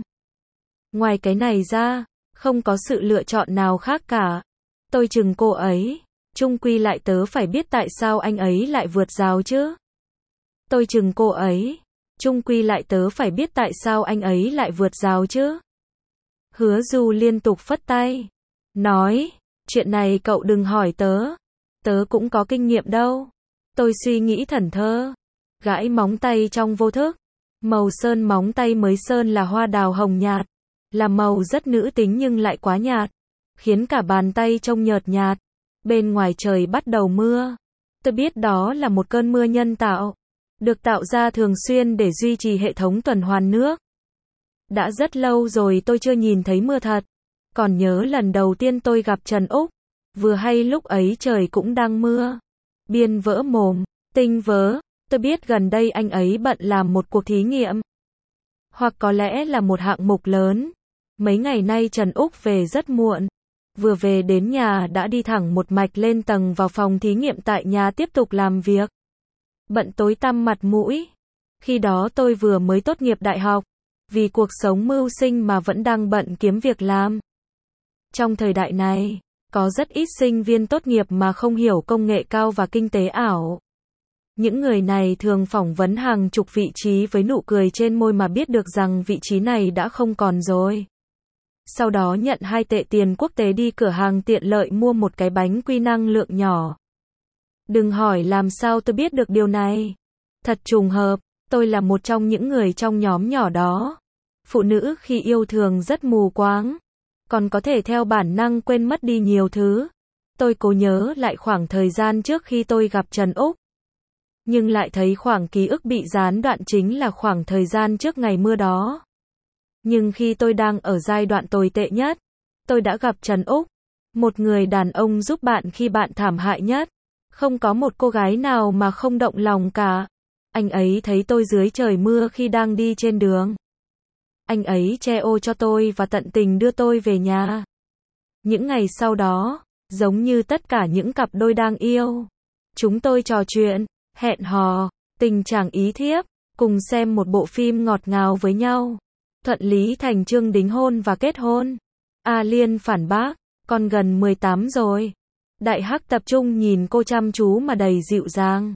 Ngoài cái này ra, không có sự lựa chọn nào khác cả. Tôi chừng cô ấy, chung quy lại tớ phải biết tại sao anh ấy lại vượt rào chứ. Tôi chừng cô ấy, chung quy lại tớ phải biết tại sao anh ấy lại vượt rào chứ. Hứa Du liên tục phất tay, nói, chuyện này cậu đừng hỏi tớ, tớ cũng có kinh nghiệm đâu. Tôi suy nghĩ thẫn thờ, gãi móng tay trong vô thức. Màu sơn móng tay mới sơn là hoa đào hồng nhạt, là màu rất nữ tính nhưng lại quá nhạt, khiến cả bàn tay trông nhợt nhạt. Bên ngoài trời bắt đầu mưa. Tôi biết đó là một cơn mưa nhân tạo, được tạo ra thường xuyên để duy trì hệ thống tuần hoàn nước. Đã rất lâu rồi tôi chưa nhìn thấy mưa thật. Còn nhớ lần đầu tiên tôi gặp Trần Úc, vừa hay lúc ấy trời cũng đang mưa. Biên vỡ mồm, tinh vớ, tôi biết gần đây anh ấy bận làm một cuộc thí nghiệm. Hoặc có lẽ là một hạng mục lớn. Mấy ngày nay Trần Úc về rất muộn. Vừa về đến nhà đã đi thẳng một mạch lên tầng vào phòng thí nghiệm tại nhà tiếp tục làm việc. Bận tối tăm mặt mũi. Khi đó tôi vừa mới tốt nghiệp đại học. Vì cuộc sống mưu sinh mà vẫn đang bận kiếm việc làm. Trong thời đại này, có rất ít sinh viên tốt nghiệp mà không hiểu công nghệ cao và kinh tế ảo. Những người này thường phỏng vấn hàng chục vị trí với nụ cười trên môi mà biết được rằng vị trí này đã không còn rồi. Sau đó nhận 2 tệ tiền quốc tế đi cửa hàng tiện lợi mua một cái bánh quy năng lượng nhỏ. Đừng hỏi làm sao tôi biết được điều này. Thật trùng hợp, tôi là một trong những người trong nhóm nhỏ đó. Phụ nữ khi yêu thường rất mù quáng, còn có thể theo bản năng quên mất đi nhiều thứ. Tôi cố nhớ lại khoảng thời gian trước khi tôi gặp Trần Úc, nhưng lại thấy khoảng ký ức bị gián đoạn chính là khoảng thời gian trước ngày mưa đó. Nhưng khi tôi đang ở giai đoạn tồi tệ nhất, tôi đã gặp Trần Úc, một người đàn ông giúp bạn khi bạn thảm hại nhất. Không có một cô gái nào mà không động lòng cả. Anh ấy thấy tôi dưới trời mưa khi đang đi trên đường. Anh ấy che ô cho tôi và tận tình đưa tôi về nhà. Những ngày sau đó, giống như tất cả những cặp đôi đang yêu, chúng tôi trò chuyện, hẹn hò, tình trạng ý thiếp, cùng xem một bộ phim ngọt ngào với nhau. Thuận lý thành chương đính hôn và kết hôn. A Liên phản bác, con gần 18 rồi. Đại Hắc tập trung nhìn cô chăm chú mà đầy dịu dàng.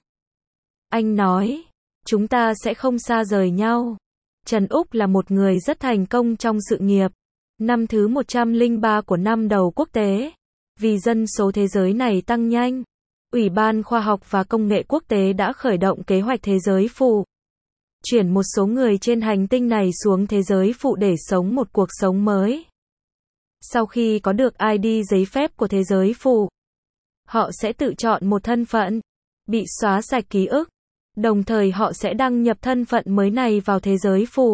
Anh nói, chúng ta sẽ không xa rời nhau. Trần Úc là một người rất thành công trong sự nghiệp. Năm thứ 103 của năm đầu quốc tế. Vì dân số thế giới này tăng nhanh, Ủy ban Khoa học và Công nghệ Quốc tế đã khởi động kế hoạch thế giới phụ. Chuyển một số người trên hành tinh này xuống thế giới phụ để sống một cuộc sống mới. Sau khi có được ID giấy phép của thế giới phụ, họ sẽ tự chọn một thân phận, bị xóa sạch ký ức. Đồng thời họ sẽ đăng nhập thân phận mới này vào thế giới phụ.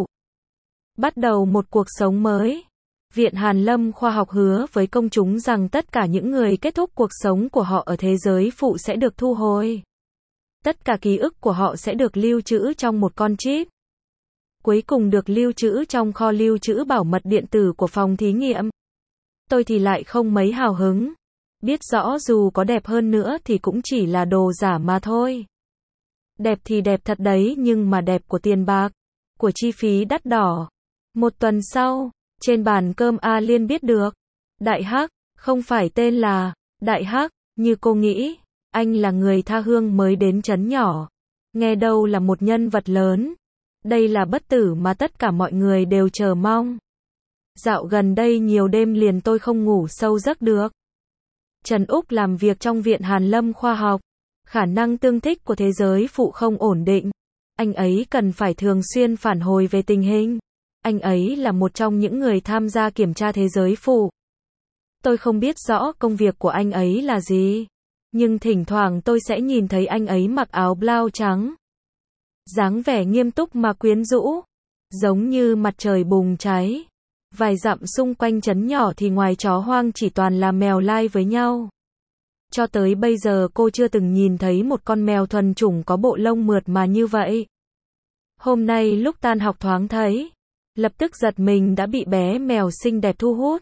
Bắt đầu một cuộc sống mới. Viện Hàn Lâm Khoa học hứa với công chúng rằng tất cả những người kết thúc cuộc sống của họ ở thế giới phụ sẽ được thu hồi. Tất cả ký ức của họ sẽ được lưu trữ trong một con chip. Cuối cùng được lưu trữ trong kho lưu trữ bảo mật điện tử của phòng thí nghiệm. Tôi thì lại không mấy hào hứng. Biết rõ dù có đẹp hơn nữa thì cũng chỉ là đồ giả mà thôi. Đẹp thì đẹp thật đấy nhưng mà đẹp của tiền bạc, của chi phí đắt đỏ. Một tuần sau, trên bàn cơm A Liên biết được. Đại Hắc, không phải tên là Đại Hắc, như cô nghĩ. Anh là người tha hương mới đến trấn nhỏ. Nghe đâu là một nhân vật lớn. Đây là bất tử mà tất cả mọi người đều chờ mong. Dạo gần đây nhiều đêm liền tôi không ngủ sâu giấc được. Trần Úc làm việc trong Viện Hàn Lâm Khoa học. Khả năng tương thích của thế giới phụ không ổn định. Anh ấy cần phải thường xuyên phản hồi về tình hình. Anh ấy là một trong những người tham gia kiểm tra thế giới phụ. Tôi không biết rõ công việc của anh ấy là gì. Nhưng thỉnh thoảng tôi sẽ nhìn thấy anh ấy mặc áo blau trắng. Dáng vẻ nghiêm túc mà quyến rũ. Giống như mặt trời bùng cháy. Vài dặm xung quanh trấn nhỏ thì ngoài chó hoang chỉ toàn là mèo lai với nhau. Cho tới bây giờ cô chưa từng nhìn thấy một con mèo thuần chủng có bộ lông mượt mà như vậy. Hôm nay lúc tan học thoáng thấy. Lập tức giật mình đã bị bé mèo xinh đẹp thu hút.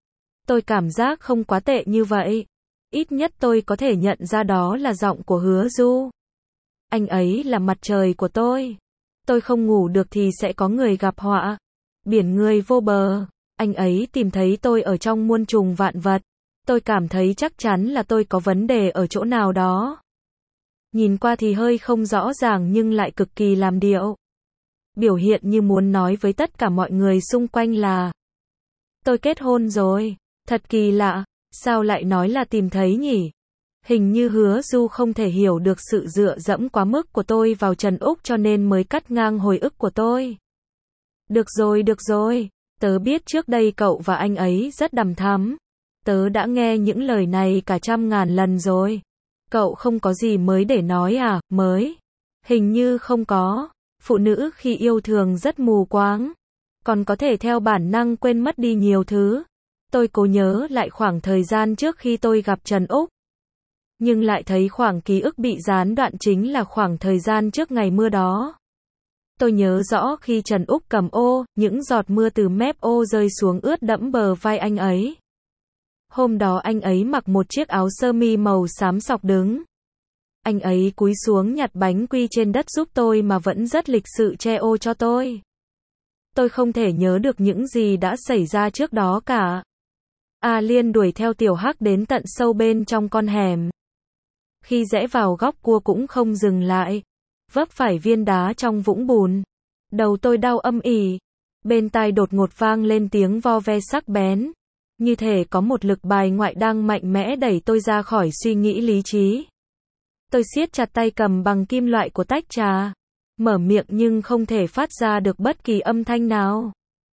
Tôi cảm giác không quá tệ như vậy. Ít nhất tôi có thể nhận ra đó là giọng của Hứa Du. Anh ấy là mặt trời của tôi. Tôi không ngủ được thì sẽ có người gặp họa. Biển người vô bờ. Anh ấy tìm thấy tôi ở trong muôn trùng vạn vật. Tôi cảm thấy chắc chắn là tôi có vấn đề ở chỗ nào đó. Nhìn qua thì hơi không rõ ràng nhưng lại cực kỳ làm điệu. Biểu hiện như muốn nói với tất cả mọi người xung quanh là tôi kết hôn rồi. Thật kỳ lạ, sao lại nói là tìm thấy nhỉ? Hình như Hứa Du không thể hiểu được sự dựa dẫm quá mức của tôi vào Trần Úc cho nên mới cắt ngang hồi ức của tôi. Được rồi, tớ biết trước đây cậu và anh ấy rất đằm thắm. Tớ đã nghe những lời này cả trăm ngàn lần rồi. Cậu không có gì mới để nói à, mới? Hình như không có. Phụ nữ khi yêu thường rất mù quáng. Còn có thể theo bản năng quên mất đi nhiều thứ. Tôi cố nhớ lại khoảng thời gian trước khi tôi gặp Trần Úc. Nhưng lại thấy khoảng ký ức bị gián đoạn chính là khoảng thời gian trước ngày mưa đó. Tôi nhớ rõ khi Trần Úc cầm ô, những giọt mưa từ mép ô rơi xuống ướt đẫm bờ vai anh ấy. Hôm đó anh ấy mặc một chiếc áo sơ mi màu xám xọc đứng. Anh ấy cúi xuống nhặt bánh quy trên đất giúp tôi mà vẫn rất lịch sự che ô cho tôi. Tôi không thể nhớ được những gì đã xảy ra trước đó cả. A Liên đuổi theo Tiểu Hắc đến tận sâu bên trong con hẻm. Khi rẽ vào góc cua cũng không dừng lại. Vấp phải viên đá trong vũng bùn. Đầu tôi đau âm ỉ. Bên tai đột ngột vang lên tiếng vo ve sắc bén. Như thể có một lực bài ngoại đang mạnh mẽ đẩy tôi ra khỏi suy nghĩ lý trí. Tôi siết chặt tay cầm bằng kim loại của tách trà. Mở miệng nhưng không thể phát ra được bất kỳ âm thanh nào.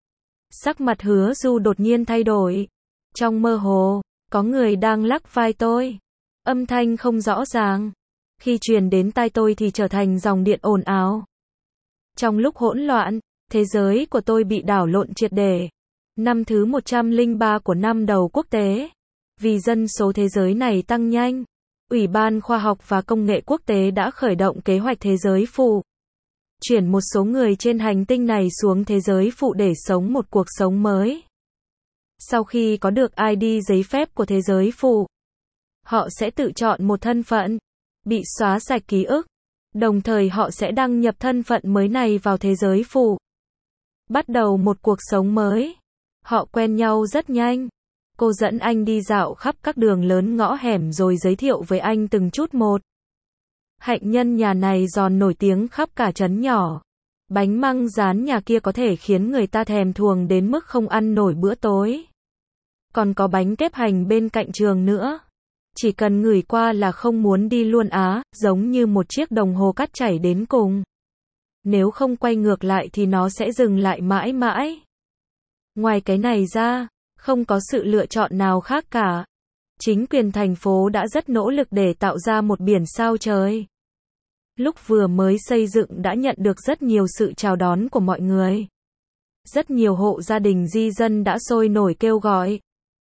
Sắc mặt Hứa Du đột nhiên thay đổi. Trong mơ hồ, có người đang lắc vai tôi. Âm thanh không rõ ràng. Khi truyền đến tai tôi thì trở thành dòng điện ồn ào. Trong lúc hỗn loạn, thế giới của tôi bị đảo lộn triệt để. Năm thứ 103 của năm đầu quốc tế. Vì dân số thế giới này tăng nhanh, Ủy ban Khoa học và Công nghệ Quốc tế đã khởi động kế hoạch thế giới phụ. Chuyển một số người trên hành tinh này xuống thế giới phụ để sống một cuộc sống mới. Sau khi có được ID giấy phép của thế giới phụ, họ sẽ tự chọn một thân phận, bị xóa sạch ký ức. Đồng thời họ sẽ đăng nhập thân phận mới này vào thế giới phụ. Bắt đầu một cuộc sống mới. Họ quen nhau rất nhanh. Cô dẫn anh đi dạo khắp các đường lớn ngõ hẻm rồi giới thiệu với anh từng chút một. Hạnh nhân nhà này giòn nổi tiếng khắp cả trấn nhỏ. Bánh măng rán nhà kia có thể khiến người ta thèm thuồng đến mức không ăn nổi bữa tối. Còn có bánh kếp hành bên cạnh trường nữa. Chỉ cần ngửi qua là không muốn đi luôn á, giống như một chiếc đồng hồ cắt chảy đến cùng. Nếu không quay ngược lại thì nó sẽ dừng lại mãi mãi. Ngoài cái này ra, không có sự lựa chọn nào khác cả. Chính quyền thành phố đã rất nỗ lực để tạo ra một biển sao trời. Lúc vừa mới xây dựng đã nhận được rất nhiều sự chào đón của mọi người. Rất nhiều hộ gia đình di dân đã sôi nổi kêu gọi.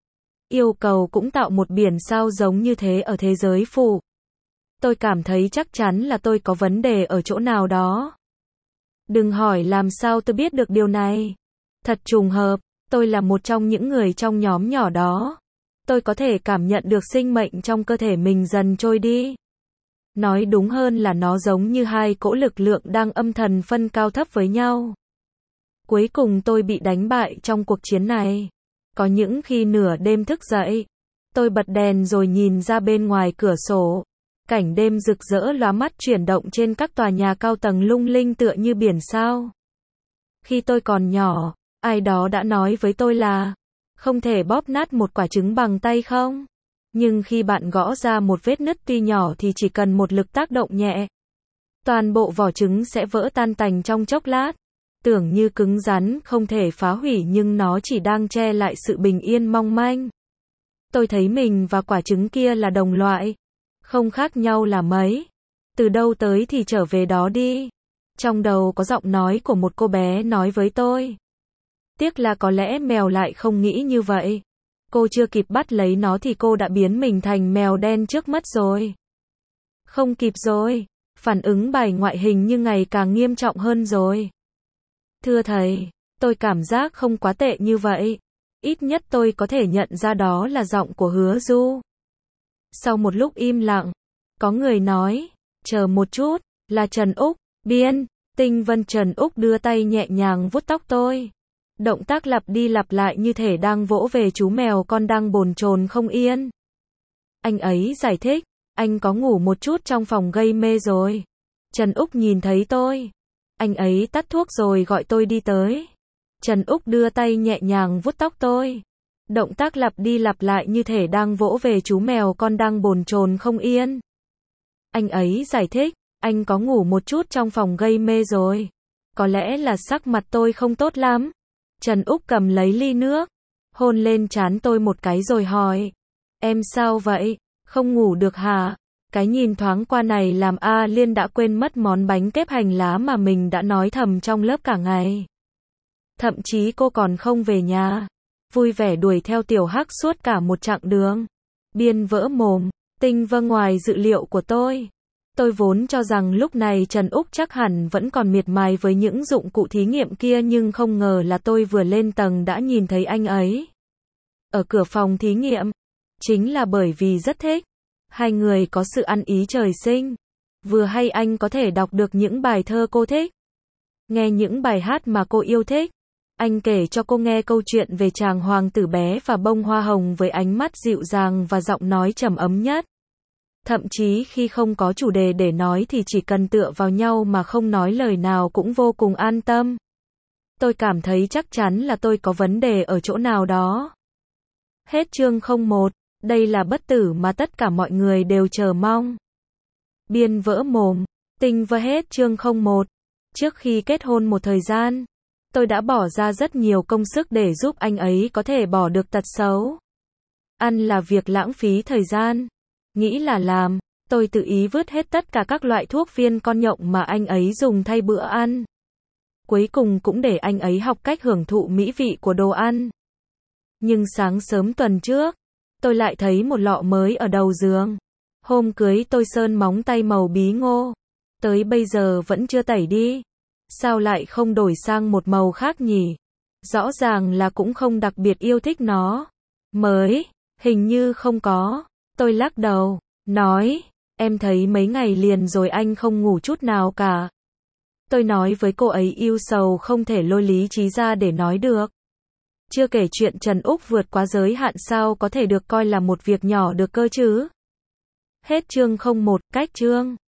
Yêu cầu cũng tạo một biển sao giống như thế ở thế giới phụ. Tôi cảm thấy chắc chắn là tôi có vấn đề ở chỗ nào đó. Đừng hỏi làm sao tôi biết được điều này. Thật trùng hợp, tôi là một trong những người trong nhóm nhỏ đó. Tôi có thể cảm nhận được sinh mệnh trong cơ thể mình dần trôi đi. Nói đúng hơn là nó giống như hai cỗ lực lượng đang âm thầm phân cao thấp với nhau. Cuối cùng tôi bị đánh bại trong cuộc chiến này. Có những khi nửa đêm thức dậy, tôi bật đèn rồi nhìn ra bên ngoài cửa sổ. Cảnh đêm rực rỡ lóa mắt chuyển động trên các tòa nhà cao tầng lung linh tựa như biển sao. Khi tôi còn nhỏ, ai đó đã nói với tôi là không thể bóp nát một quả trứng bằng tay không? Nhưng khi bạn gõ ra một vết nứt tuy nhỏ thì chỉ cần một lực tác động nhẹ. Toàn bộ vỏ trứng sẽ vỡ tan tành trong chốc lát. Tưởng như cứng rắn không thể phá hủy nhưng nó chỉ đang che lại sự bình yên mong manh. Tôi thấy mình và quả trứng kia là đồng loại. Không khác nhau là mấy. Từ đâu tới thì trở về đó đi. Trong đầu có giọng nói của một cô bé nói với tôi. Tiếc là có lẽ mèo lại không nghĩ như vậy. Cô chưa kịp bắt lấy nó thì cô đã biến mình thành mèo đen trước mắt rồi. Không kịp rồi. Phản ứng bài ngoại hình như ngày càng nghiêm trọng hơn rồi. Thưa thầy, Tôi cảm giác không quá tệ như vậy. Ít nhất tôi có thể nhận ra đó là giọng của Hứa Du. Sau một lúc im lặng, có người nói, chờ một chút, là Trần Úc, Biên, Tinh Vân. Trần Úc đưa tay nhẹ nhàng vuốt tóc tôi. Động tác lặp đi lặp lại như thể đang vỗ về chú mèo con đang bồn chồn không yên. Anh ấy giải thích, anh có ngủ một chút trong phòng gây mê rồi. Trần Úc nhìn thấy tôi. Anh ấy tắt thuốc rồi gọi tôi đi tới. Trần Úc đưa tay nhẹ nhàng vuốt tóc tôi. Động tác lặp đi lặp lại như thể đang vỗ về chú mèo con đang bồn chồn không yên. Anh ấy giải thích, anh có ngủ một chút trong phòng gây mê rồi. Có lẽ là sắc mặt tôi không tốt lắm. Trần Úc cầm lấy ly nước, hôn lên trán tôi một cái rồi hỏi, em sao vậy, không ngủ được hả? Cái nhìn thoáng qua này làm A Liên đã quên mất món bánh kếp hành lá mà mình đã nói thầm trong lớp cả ngày. Thậm chí cô còn không về nhà, vui vẻ đuổi theo Tiểu Hắc suốt cả một chặng đường. Biên vỡ mồm, Tinh Vân ngoài dự liệu của tôi. Tôi vốn cho rằng lúc này Trần Úc chắc hẳn vẫn còn miệt mài với những dụng cụ thí nghiệm kia, nhưng không ngờ là tôi vừa lên tầng đã nhìn thấy anh ấy. Ở cửa phòng thí nghiệm. Chính là bởi vì rất thích. Hai người có sự ăn ý trời sinh. Vừa hay anh có thể đọc được những bài thơ cô thích. Nghe những bài hát mà cô yêu thích. Anh kể cho cô nghe câu chuyện về chàng hoàng tử bé và bông hoa hồng với ánh mắt dịu dàng và giọng nói trầm ấm nhất. Thậm chí khi không có chủ đề để nói thì chỉ cần tựa vào nhau mà không nói lời nào cũng vô cùng an tâm. Tôi cảm thấy chắc chắn là tôi có vấn đề ở chỗ nào đó. Hết chương 01. Đây là bất tử mà tất cả mọi người đều chờ mong. Biên vỡ mồm. Tinh Vân. Hết chương 01. Trước khi kết hôn một thời gian, tôi đã bỏ ra rất nhiều công sức để giúp anh ấy có thể bỏ được tật xấu. Ăn là việc lãng phí thời gian. Nghĩ là làm, tôi tự ý vứt hết tất cả các loại thuốc viên con nhộng mà anh ấy dùng thay bữa ăn. Cuối cùng cũng để anh ấy học cách hưởng thụ mỹ vị của đồ ăn. Nhưng sáng sớm tuần trước, tôi lại thấy một lọ mới ở đầu giường. Hôm cưới tôi sơn móng tay màu bí ngô. Tới bây giờ vẫn chưa tẩy đi. Sao lại không đổi sang một màu khác nhỉ? Rõ ràng là cũng không đặc biệt yêu thích nó. Mới, hình như không có. Tôi lắc đầu, nói, em thấy mấy ngày liền rồi anh không ngủ chút nào cả. Tôi nói với cô ấy yêu sầu không thể lôi lý trí ra để nói được. Chưa kể chuyện Trần Úc vượt quá giới hạn sao có thể được coi là một việc nhỏ được cơ chứ. Hết chương 01, cách chương.